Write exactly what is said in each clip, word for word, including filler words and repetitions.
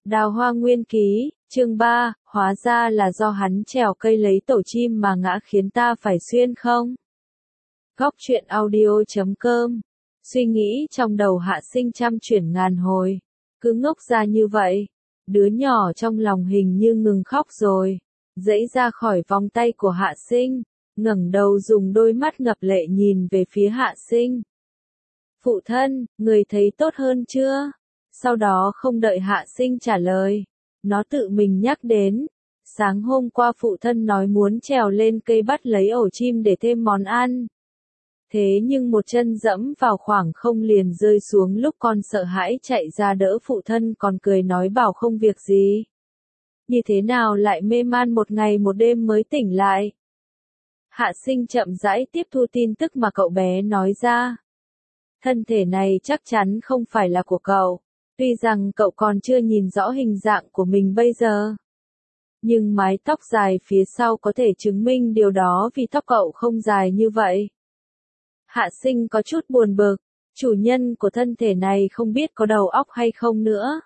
Đào Hoa Nguyên Ký, chương ba, hóa ra là do hắn trèo cây lấy tổ chim mà ngã khiến ta phải xuyên không? Góc truyện audio chấm com. Suy nghĩ trong đầu Hạ Sinh trăm chuyển ngàn hồi. Cứ ngốc ra như vậy. Đứa nhỏ trong lòng hình như ngừng khóc rồi. Dãy ra khỏi vòng tay của Hạ Sinh. Ngẩng đầu dùng đôi mắt ngập lệ nhìn về phía Hạ Sinh. Phụ thân, người thấy tốt hơn chưa? Sau đó không đợi Hạ Sinh trả lời. Nó tự mình nhắc đến. Sáng hôm qua phụ thân nói muốn trèo lên cây bắt lấy ổ chim để thêm món ăn. Thế nhưng một chân dẫm vào khoảng không liền rơi xuống lúc con sợ hãi chạy ra đỡ phụ thân còn cười nói bảo không việc gì. Như thế nào lại mê man một ngày một đêm mới tỉnh lại? Hạ Sinh chậm rãi tiếp thu tin tức mà cậu bé nói ra. Thân thể này chắc chắn không phải là của cậu. Tuy rằng cậu còn chưa nhìn rõ hình dạng của mình bây giờ. Nhưng mái tóc dài phía sau có thể chứng minh điều đó vì tóc cậu không dài như vậy. Hạ Sinh có chút buồn bực, chủ nhân của thân thể này không biết có đầu óc hay không nữa.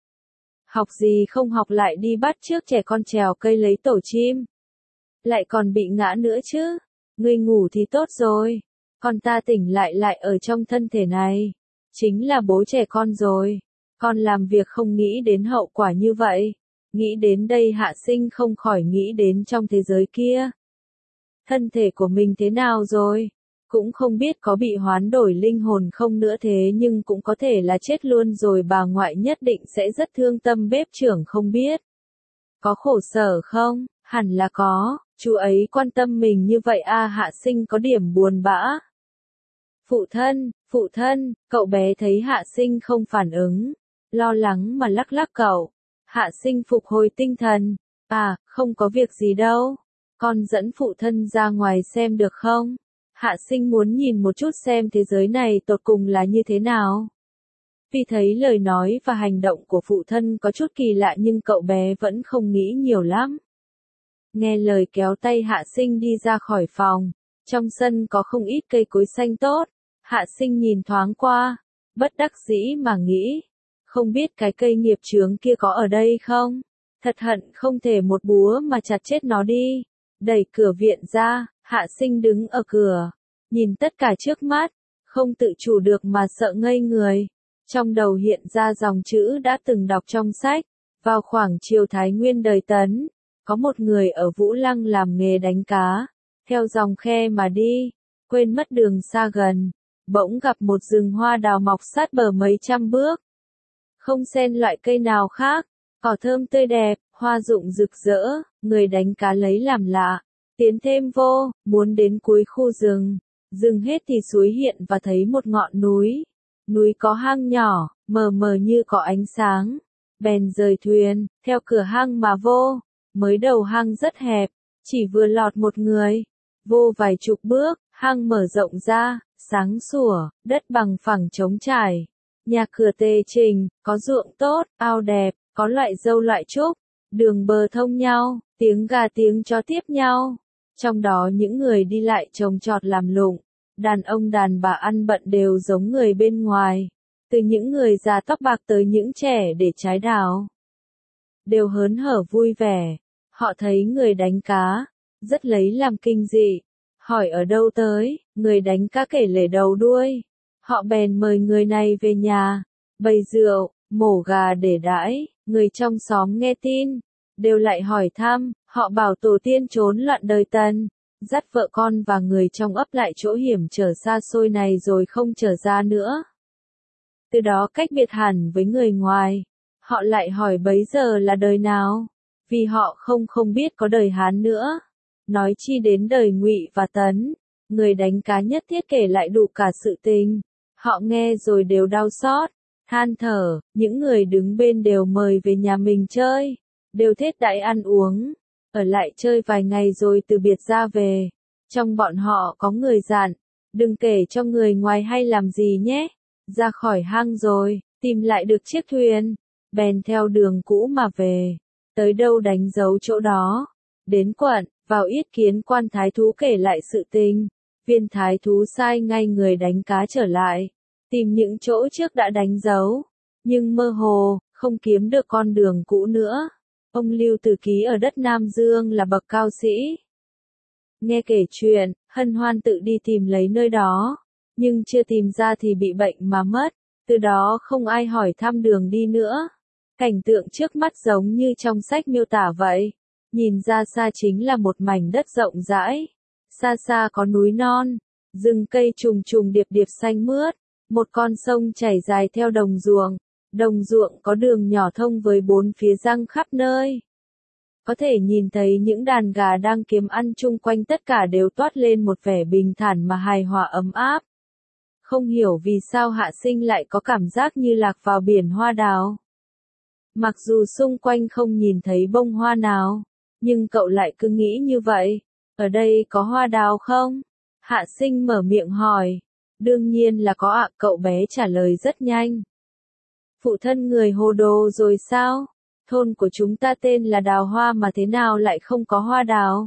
Học gì không học lại đi bắt chước trẻ con trèo cây lấy tổ chim. Lại còn bị ngã nữa chứ. Ngươi ngủ thì tốt rồi. Còn ta tỉnh lại lại ở trong thân thể này. Chính là bố trẻ con rồi. Con làm việc không nghĩ đến hậu quả như vậy. Nghĩ đến đây Hạ Sinh không khỏi nghĩ đến trong thế giới kia. Thân thể của mình thế nào rồi? Cũng không biết có bị hoán đổi linh hồn không nữa thế nhưng cũng có thể là chết luôn rồi bà ngoại nhất định sẽ rất thương tâm bếp trưởng không biết. Có khổ sở không? Hẳn là có, chú ấy quan tâm mình như vậy à Hạ Sinh có điểm buồn bã. Phụ thân, phụ thân, cậu bé thấy Hạ Sinh không phản ứng. Lo lắng mà lắc lắc cậu. Hạ Sinh phục hồi tinh thần. À, không có việc gì đâu. Con dẫn phụ thân ra ngoài xem được không? Hạ Sinh muốn nhìn một chút xem thế giới này tột cùng là như thế nào. Vì thấy lời nói và hành động của phụ thân có chút kỳ lạ nhưng cậu bé vẫn không nghĩ nhiều lắm. Nghe lời kéo tay Hạ Sinh đi ra khỏi phòng. Trong sân có không ít cây cối xanh tốt. Hạ Sinh nhìn thoáng qua. Bất đắc dĩ mà nghĩ. Không biết cái cây nghiệp chướng kia có ở đây không? Thật hận không thể một búa mà chặt chết nó đi. Đẩy cửa viện ra, Hạ Sinh đứng ở cửa. Nhìn tất cả trước mắt. Không tự chủ được mà sợ ngây người. Trong đầu hiện ra dòng chữ đã từng đọc trong sách. Vào khoảng chiều Thái Nguyên đời Tấn. Có một người ở Vũ Lăng làm nghề đánh cá. Theo dòng khe mà đi. Quên mất đường xa gần. Bỗng gặp một rừng hoa đào mọc sát bờ mấy trăm bước. Không xen loại cây nào khác, cỏ thơm tươi đẹp, hoa rụng rực rỡ, người đánh cá lấy làm lạ. Tiến thêm vô, muốn đến cuối khu rừng. Dừng hết thì suối hiện và thấy một ngọn núi. Núi có hang nhỏ, mờ mờ như có ánh sáng. Bèn rời thuyền, theo cửa hang mà vô. Mới đầu hang rất hẹp, chỉ vừa lọt một người. Vô vài chục bước, hang mở rộng ra, sáng sủa, đất bằng phẳng trống trải. Nhà cửa tề trình, có ruộng tốt, ao đẹp, có loại dâu loại trúc, đường bờ thông nhau, tiếng gà tiếng chó tiếp nhau. Trong đó những người đi lại trồng trọt làm lụng, đàn ông đàn bà ăn bận đều giống người bên ngoài. Từ những người già tóc bạc tới những trẻ để trái đào. Đều hớn hở vui vẻ, họ thấy người đánh cá, rất lấy làm kinh dị. Hỏi ở đâu tới, người đánh cá kể lể đầu đuôi. Họ bèn mời người này về nhà, bày rượu, mổ gà để đãi, người trong xóm nghe tin, đều lại hỏi thăm, họ bảo tổ tiên trốn loạn đời Tần, dắt vợ con và người trong ấp lại chỗ hiểm trở xa xôi này rồi không trở ra nữa. Từ đó cách biệt hẳn với người ngoài, họ lại hỏi bấy giờ là đời nào, vì họ không không biết có đời Hán nữa, nói chi đến đời Ngụy và Tấn, người đánh cá nhất thiết kể lại đủ cả sự tình. Họ nghe rồi đều đau xót, than thở, những người đứng bên đều mời về nhà mình chơi, đều thiết đãi ăn uống, ở lại chơi vài ngày rồi từ biệt ra về. Trong bọn họ có người dặn, đừng kể cho người ngoài hay làm gì nhé, ra khỏi hang rồi, tìm lại được chiếc thuyền, bèn theo đường cũ mà về, tới đâu đánh dấu chỗ đó, đến quận, vào yết kiến quan thái thú kể lại sự tình. Viên thái thú sai ngay người đánh cá trở lại, tìm những chỗ trước đã đánh dấu, nhưng mơ hồ, không kiếm được con đường cũ nữa. Ông Lưu Từ Ký ở đất Nam Dương là bậc cao sĩ. Nghe kể chuyện, hân hoan tự đi tìm lấy nơi đó, nhưng chưa tìm ra thì bị bệnh mà mất, từ đó không ai hỏi thăm đường đi nữa. Cảnh tượng trước mắt giống như trong sách miêu tả vậy, nhìn ra xa chính là một mảnh đất rộng rãi, xa xa có núi non, rừng cây trùng trùng điệp điệp xanh mướt, một con sông chảy dài theo đồng ruộng, đồng ruộng có đường nhỏ thông với bốn phía răng khắp nơi. Có thể nhìn thấy những đàn gà đang kiếm ăn chung quanh, tất cả đều toát lên một vẻ bình thản mà hài hòa ấm áp. Không hiểu vì sao Hạ Sinh lại có cảm giác như lạc vào biển hoa đào. Mặc dù xung quanh không nhìn thấy bông hoa nào, nhưng cậu lại cứ nghĩ như vậy. Ở đây có hoa đào không? Hạ Sinh mở miệng hỏi. Đương nhiên là có ạ, cậu bé trả lời rất nhanh. Phụ thân người hồ đồ rồi sao? Thôn của chúng ta tên là Đào Hoa mà thế nào lại không có hoa đào?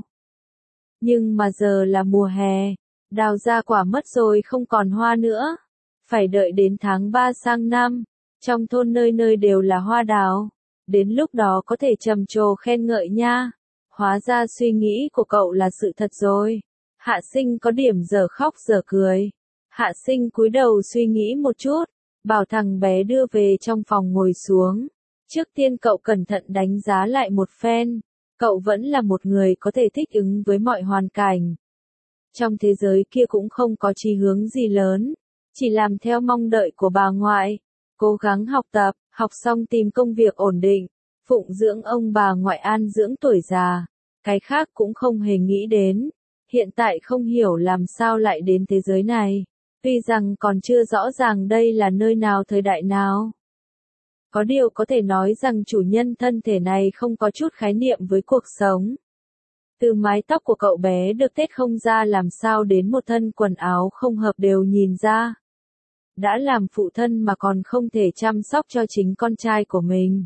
Nhưng mà giờ là mùa hè, đào ra quả mất rồi không còn hoa nữa. Phải đợi đến tháng ba sang năm, trong thôn nơi nơi đều là hoa đào. Đến lúc đó có thể trầm trồ khen ngợi nha. Hóa ra suy nghĩ của cậu là sự thật rồi. Hạ Sinh có điểm giờ khóc giờ cười. Hạ Sinh cúi đầu suy nghĩ một chút, bảo thằng bé đưa về trong phòng ngồi xuống. Trước tiên cậu cẩn thận đánh giá lại một phen. Cậu vẫn là một người có thể thích ứng với mọi hoàn cảnh. Trong thế giới kia cũng không có chí hướng gì lớn, chỉ làm theo mong đợi của bà ngoại. Cố gắng học tập, học xong tìm công việc ổn định, phụng dưỡng ông bà ngoại an dưỡng tuổi già. Cái khác cũng không hề nghĩ đến. Hiện tại không hiểu làm sao lại đến thế giới này. Tuy rằng còn chưa rõ ràng đây là nơi nào thời đại nào. Có điều có thể nói rằng chủ nhân thân thể này không có chút khái niệm với cuộc sống. Từ mái tóc của cậu bé được tết không ra làm sao đến một thân quần áo không hợp đều nhìn ra. Đã làm phụ thân mà còn không thể chăm sóc cho chính con trai của mình.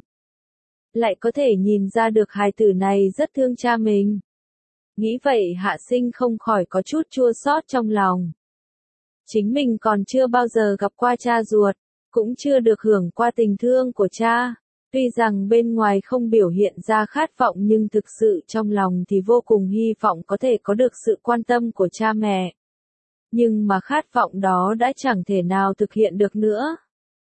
Lại có thể nhìn ra được hài tử này rất thương cha mình. Nghĩ vậy Hạ Sinh không khỏi có chút chua xót trong lòng. Chính mình còn chưa bao giờ gặp qua cha ruột, cũng chưa được hưởng qua tình thương của cha. Tuy rằng bên ngoài không biểu hiện ra khát vọng nhưng thực sự trong lòng thì vô cùng hy vọng có thể có được sự quan tâm của cha mẹ. Nhưng mà khát vọng đó đã chẳng thể nào thực hiện được nữa.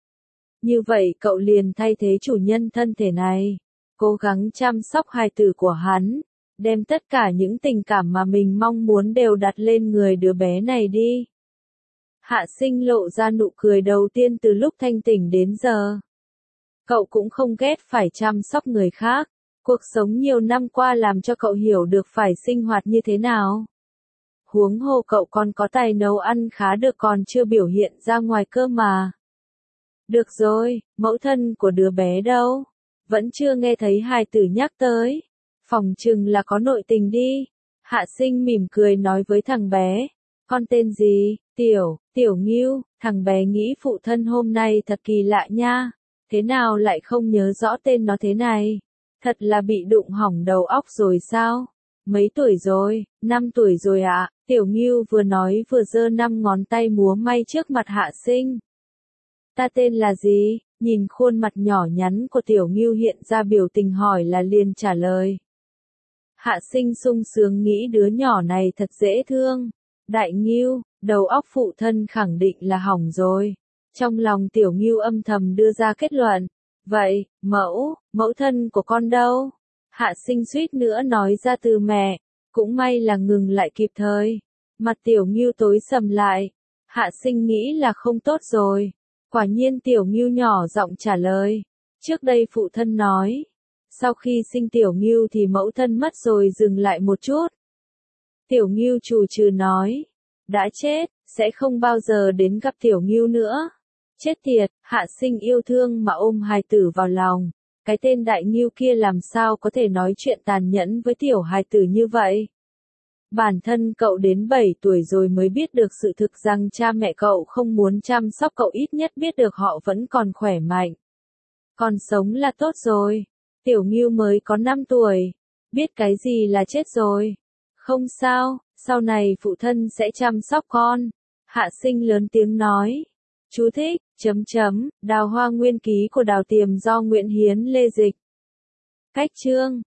Như vậy cậu liền thay thế chủ nhân thân thể này, cố gắng chăm sóc hài tử của hắn, đem tất cả những tình cảm mà mình mong muốn đều đặt lên người đứa bé này đi. Hạ Sinh lộ ra nụ cười đầu tiên từ lúc thanh tỉnh đến giờ. Cậu cũng không ghét phải chăm sóc người khác. Cuộc sống nhiều năm qua làm cho cậu hiểu được phải sinh hoạt như thế nào. Huống hồ cậu còn có tài nấu ăn khá được còn chưa biểu hiện ra ngoài cơ mà. Được rồi, mẫu thân của đứa bé đâu? Vẫn chưa nghe thấy hài tử nhắc tới. Phòng chừng là có nội tình đi. Hạ Sinh mỉm cười nói với thằng bé. Con tên gì? Tiểu, Tiểu Ngưu. Thằng bé nghĩ phụ thân hôm nay thật kỳ lạ nha. Thế nào lại không nhớ rõ tên nó thế này? Thật là bị đụng hỏng đầu óc rồi sao? Mấy tuổi rồi? Năm tuổi rồi ạ. À? Tiểu Ngưu vừa nói vừa giơ năm ngón tay múa may trước mặt Hạ Sinh. Ta tên là gì? Nhìn khuôn mặt nhỏ nhắn của Tiểu Ngưu hiện ra biểu tình hỏi là liền trả lời. Hạ Sinh sung sướng nghĩ đứa nhỏ này thật dễ thương. Đại Ngưu, đầu óc phụ thân khẳng định là hỏng rồi. Trong lòng Tiểu Ngưu âm thầm đưa ra kết luận. Vậy, mẫu, mẫu thân của con đâu? Hạ Sinh suýt nữa nói ra từ mẹ. Cũng may là ngừng lại kịp thời. Mặt Tiểu Ngưu tối sầm lại. Hạ Sinh nghĩ là không tốt rồi. Quả nhiên Tiểu Ngưu nhỏ giọng trả lời. Trước đây phụ thân nói. Sau khi sinh Tiểu Ngưu thì mẫu thân mất rồi dừng lại một chút. Tiểu Ngưu trù trừ nói. Đã chết, sẽ không bao giờ đến gặp Tiểu Ngưu nữa. Chết tiệt, Hạ Sinh yêu thương mà ôm hài tử vào lòng. Cái tên Đại Ngưu kia làm sao có thể nói chuyện tàn nhẫn với tiểu hài tử như vậy? Bản thân cậu đến bảy tuổi rồi mới biết được sự thực rằng cha mẹ cậu không muốn chăm sóc cậu, ít nhất biết được họ vẫn còn khỏe mạnh. Còn sống là tốt rồi. Tiểu Ngưu mới có năm tuổi. Biết cái gì là chết rồi. Không sao, sau này phụ thân sẽ chăm sóc con. Hạ Sinh lớn tiếng nói. Chú thích, Chấm chấm, Đào Hoa Nguyên ký của Đào Tiềm do Nguyễn Hiến Lê dịch. Cách chương